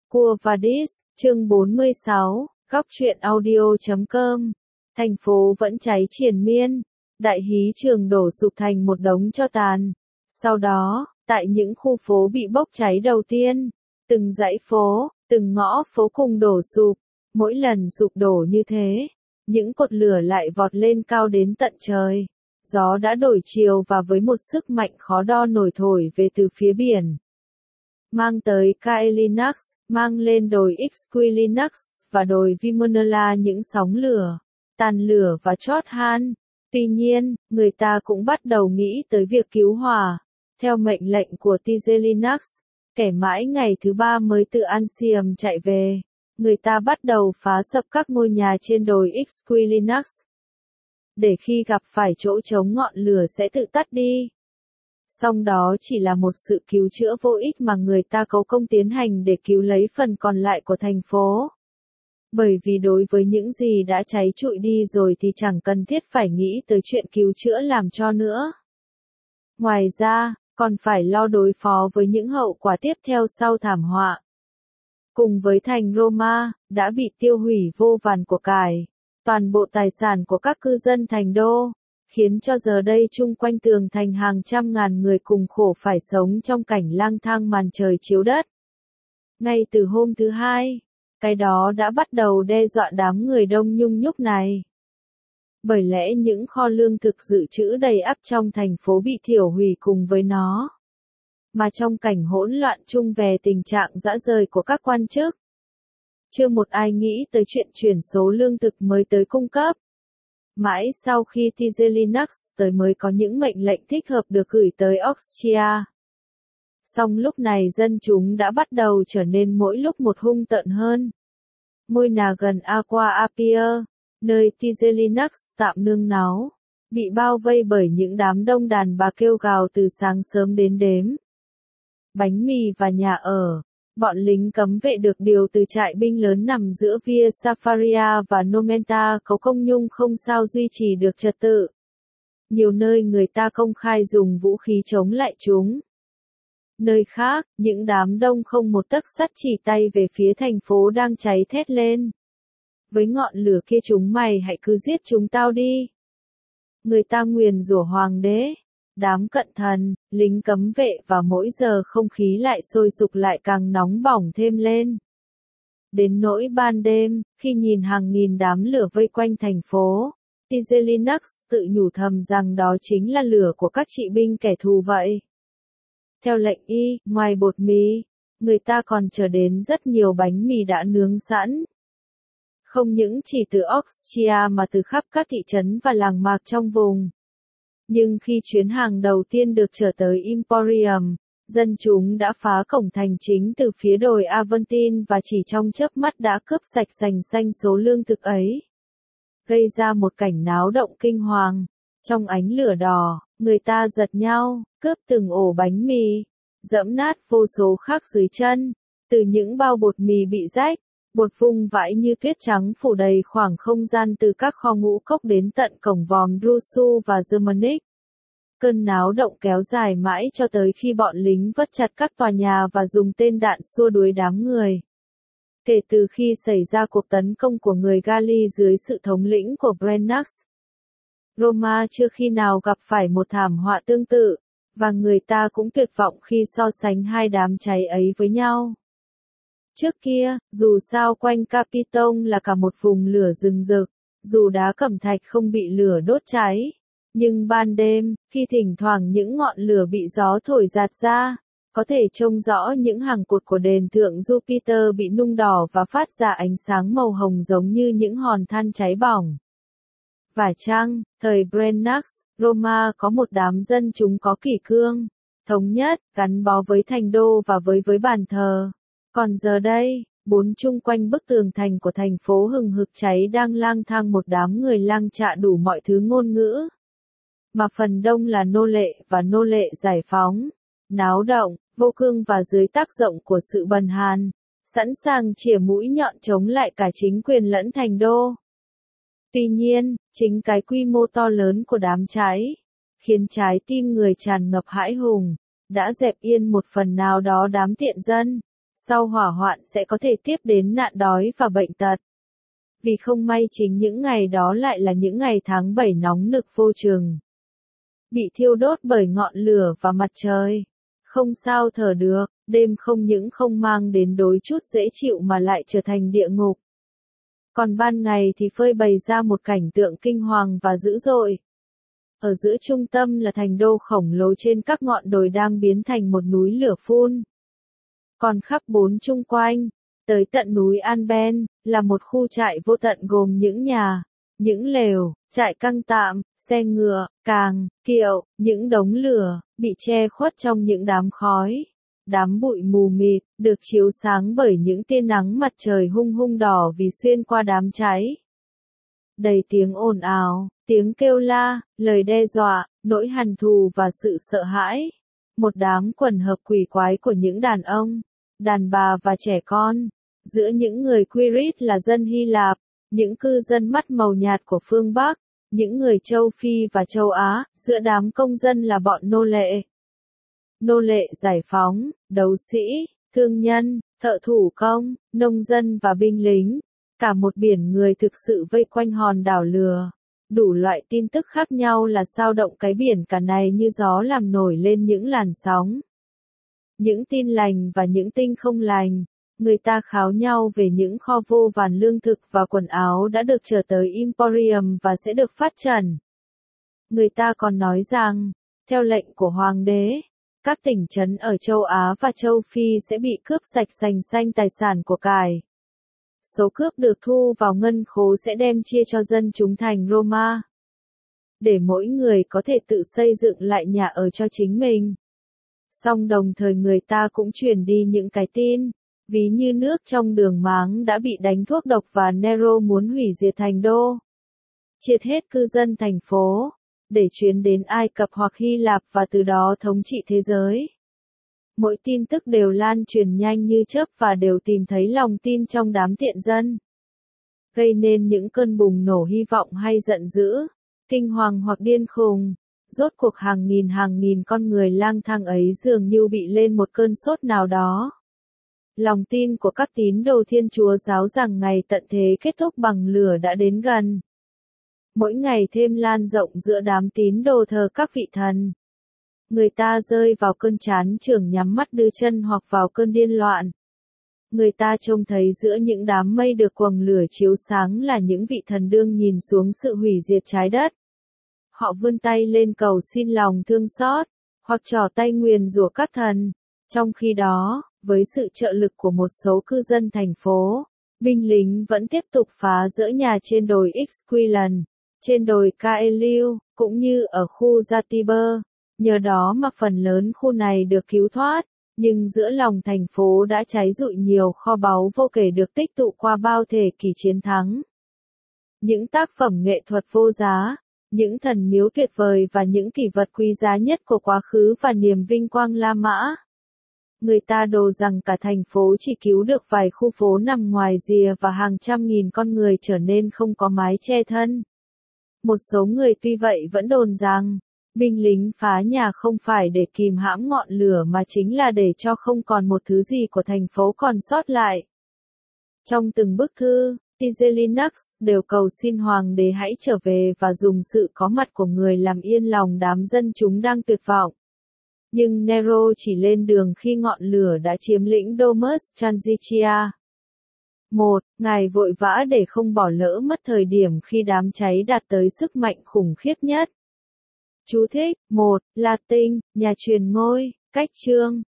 Quo Vadis, chương 46, góc truyện audio.com. Thành phố vẫn cháy triền miên, đại hí trường đổ sụp thành một đống tro tàn. Sau đó, tại những khu phố bị bốc cháy đầu tiên, từng dãy phố, từng ngõ phố cùng đổ sụp. Mỗi lần sụp đổ như thế, những cột lửa lại vọt lên cao đến tận trời. Gió đã đổi chiều và với một sức mạnh khó đo nổi thổi về từ phía biển. Mang tới Kaelinax, mang lên đồi Xquilinax và đồi Vimonella những sóng lửa, tàn lửa và chót han. Tuy nhiên, người ta cũng bắt đầu nghĩ tới việc cứu hỏa. Theo mệnh lệnh của Tigelinax, kẻ mãi ngày thứ 3 mới từ Ancium chạy về, người ta bắt đầu phá sập các ngôi nhà trên đồi Xquilinax. Để khi gặp phải chỗ trống ngọn lửa sẽ tự tắt đi. Song đó chỉ là một sự cứu chữa vô ích mà người ta cấu công tiến hành để cứu lấy phần còn lại của thành phố. Bởi vì đối với những gì đã cháy trụi đi rồi thì chẳng cần thiết phải nghĩ tới chuyện cứu chữa làm cho nữa. Ngoài ra, còn phải lo đối phó với những hậu quả tiếp theo sau thảm họa. Cùng với thành Roma, đã bị tiêu hủy vô vàn của cải, toàn bộ tài sản của các cư dân thành đô, khiến cho giờ đây chung quanh tường thành hàng trăm ngàn người cùng khổ phải sống trong cảnh lang thang màn trời chiếu đất. Ngay từ hôm thứ Hai, cái đó đã bắt đầu đe dọa đám người đông nhung nhúc này. Bởi lẽ những kho lương thực dự trữ đầy ắp trong thành phố bị thiểu hủy cùng với nó. Mà trong cảnh hỗn loạn chung về tình trạng dã rời của các quan chức, chưa một ai nghĩ tới chuyện chuyển số lương thực mới tới cung cấp. Mãi sau khi Tigelinax tới mới có những mệnh lệnh thích hợp được gửi tới Oxtia. Song lúc này dân chúng đã bắt đầu trở nên mỗi lúc một hung tợn hơn. Moina gần Aqua Appia, nơi Tigelinax tạm nương náu, bị bao vây bởi những đám đông đàn bà kêu gào từ sáng sớm đến đếm. Bánh mì và nhà ở. Bọn lính cấm vệ được điều từ trại binh lớn nằm giữa Via Safaria và Nomenta cấu công nhung không sao duy trì được trật tự. Nhiều nơi người ta công khai dùng vũ khí chống lại chúng. Nơi khác, những đám đông không một tấc sắt chỉ tay về phía thành phố đang cháy thét lên. Với ngọn lửa kia chúng mày hãy cứ giết chúng tao đi. Người ta nguyền rủa hoàng đế. Đám cận thần, lính cấm vệ và mỗi giờ không khí lại sôi sục lại càng nóng bỏng thêm lên. Đến nỗi ban đêm, khi nhìn hàng nghìn đám lửa vây quanh thành phố, Tigelinax tự nhủ thầm rằng đó chính là lửa của các trị binh kẻ thù vậy. Theo lệnh y, ngoài bột mì, người ta còn chờ đến rất nhiều bánh mì đã nướng sẵn. Không những chỉ từ Oxtia mà từ khắp các thị trấn và làng mạc trong vùng. Nhưng khi chuyến hàng đầu tiên được trở tới Emporium, dân chúng đã phá cổng thành chính từ phía đồi Aventin và chỉ trong chớp mắt đã cướp sạch sành xanh số lương thực ấy. Gây ra một cảnh náo động kinh hoàng. Trong ánh lửa đỏ, người ta giật nhau, cướp từng ổ bánh mì, dẫm nát vô số khác dưới chân. Từ những bao bột mì bị rách, bột vung vãi như tuyết trắng phủ đầy khoảng không gian từ các kho ngũ cốc đến tận cổng vòm Drusu và Germanic. Cơn náo động kéo dài mãi cho tới khi bọn lính vất chặt các tòa nhà và dùng tên đạn xua đuổi đám người. Kể từ khi xảy ra cuộc tấn công của người Gali dưới sự thống lĩnh của Brennax, Roma chưa khi nào gặp phải một thảm họa tương tự, và người ta cũng tuyệt vọng khi so sánh hai đám cháy ấy với nhau. Trước kia, dù sao quanh Capitone là cả một vùng lửa rừng rực, dù đá cẩm thạch không bị lửa đốt cháy. Nhưng ban đêm, khi thỉnh thoảng những ngọn lửa bị gió thổi rạt ra, có thể trông rõ những hàng cột của đền thượng Jupiter bị nung đỏ và phát ra ánh sáng màu hồng giống như những hòn than cháy bỏng. Và chăng, thời Brennax, Roma có một đám dân chúng có kỷ cương, thống nhất, gắn bó với thành đô và với bàn thờ. Còn giờ đây, bốn chung quanh bức tường thành của thành phố hừng hực cháy đang lang thang một đám người lang trạ đủ mọi thứ ngôn ngữ. Mà phần đông là nô lệ và nô lệ giải phóng, náo động, vô cương và dưới tác động của sự bần hàn, sẵn sàng chĩa mũi nhọn chống lại cả chính quyền lẫn thành đô. Tuy nhiên, chính cái quy mô to lớn của đám cháy, khiến trái tim người tràn ngập hãi hùng, đã dẹp yên một phần nào đó đám tiện dân. sau hỏa hoạn sẽ có thể tiếp đến nạn đói và bệnh tật. Vì không may chính những ngày đó lại là những ngày tháng 7 nóng nực vô chừng. Bị thiêu đốt bởi ngọn lửa và mặt trời. Không sao thở được, đêm không những không mang đến đôi chút dễ chịu mà lại trở thành địa ngục. Còn ban ngày thì phơi bày ra một cảnh tượng kinh hoàng và dữ dội. Ở giữa trung tâm là thành đô khổng lồ trên các ngọn đồi đang biến thành một núi lửa phun. Còn khắp bốn chung quanh, tới tận núi An Ben, là một khu trại vô tận gồm những nhà, những lều, trại căng tạm, xe ngựa, càng, kiệu, những đống lửa, bị che khuất trong những đám khói. Đám bụi mù mịt, được chiếu sáng bởi những tia nắng mặt trời hung hung đỏ vì xuyên qua đám cháy. Đầy tiếng ồn ào, tiếng kêu la, lời đe dọa, nỗi hằn thù và sự sợ hãi. Một đám quần hợp quỷ quái của những đàn ông, đàn bà và trẻ con. Giữa những người Quirit là dân Hy Lạp, những cư dân mắt màu nhạt của phương Bắc, những người châu Phi và châu Á, giữa đám công dân là bọn nô lệ. Nô lệ giải phóng, đấu sĩ, thương nhân, thợ thủ công, nông dân và binh lính. Cả một biển người thực sự vây quanh hòn đảo lửa. Đủ loại tin tức khác nhau là sao động cái biển cả này như gió làm nổi lên những làn sóng. Những tin lành và những tin không lành. Người ta kháo nhau về những kho vô vàn lương thực và quần áo đã được trở tới Emporium và sẽ được phát trần. Người ta còn nói rằng, theo lệnh của hoàng đế, các tỉnh trấn ở châu Á và châu Phi sẽ bị cướp sạch sành xanh tài sản của cải. Số cướp được thu vào ngân khố sẽ đem chia cho dân chúng thành Roma, để mỗi người có thể tự xây dựng lại nhà ở cho chính mình. Song đồng thời người ta cũng truyền đi những cái tin, ví như nước trong đường máng đã bị đánh thuốc độc và Nero muốn hủy diệt thành đô, triệt hết cư dân thành phố, để chuyến đến Ai Cập hoặc Hy Lạp và từ đó thống trị thế giới. Mỗi tin tức đều lan truyền nhanh như chớp và đều tìm thấy lòng tin trong đám tiện dân, gây nên những cơn bùng nổ hy vọng hay giận dữ, kinh hoàng hoặc điên khùng. Rốt cuộc hàng nghìn con người lang thang ấy dường như bị lên một cơn sốt nào đó. Lòng tin của các tín đồ Thiên Chúa giáo rằng ngày tận thế kết thúc bằng lửa đã đến gần. Mỗi ngày thêm lan rộng giữa đám tín đồ thờ các vị thần. Người ta rơi vào cơn chán chường nhắm mắt đưa chân hoặc vào cơn điên loạn. Người ta trông thấy giữa những đám mây được quầng lửa chiếu sáng là những vị thần đương nhìn xuống sự hủy diệt trái đất. Họ vươn tay lên cầu xin lòng thương xót, hoặc trỏ tay nguyền rủa các thần. Trong khi đó, với sự trợ lực của một số cư dân thành phố, binh lính vẫn tiếp tục phá dỡ nhà trên đồi Esquilon, trên đồi Caeliu, cũng như ở khu Zatiber. Nhờ đó mà phần lớn khu này được cứu thoát, nhưng giữa lòng thành phố đã cháy rụi nhiều kho báu vô kể được tích tụ qua bao thế kỷ chiến thắng. Những tác phẩm nghệ thuật vô giá, những thần miếu tuyệt vời và những kỷ vật quý giá nhất của quá khứ và niềm vinh quang La Mã. Người ta đổ rằng cả thành phố chỉ cứu được vài khu phố nằm ngoài rìa và hàng trăm nghìn con người trở nên không có mái che thân. Một số người tuy vậy vẫn đồn rằng, binh lính phá nhà không phải để kìm hãm ngọn lửa mà chính là để cho không còn một thứ gì của thành phố còn sót lại. Trong từng bức thư, Tigellinus đều cầu xin hoàng đế hãy trở về và dùng sự có mặt của người làm yên lòng đám dân chúng đang tuyệt vọng. Nhưng Nero chỉ lên đường khi ngọn lửa đã chiếm lĩnh Domus Transitia. 1. Ngài vội vã để không bỏ lỡ mất thời điểm khi đám cháy đạt tới sức mạnh khủng khiếp nhất. Chú thích: 1. Latin, nhà truyền ngôi, cách chương.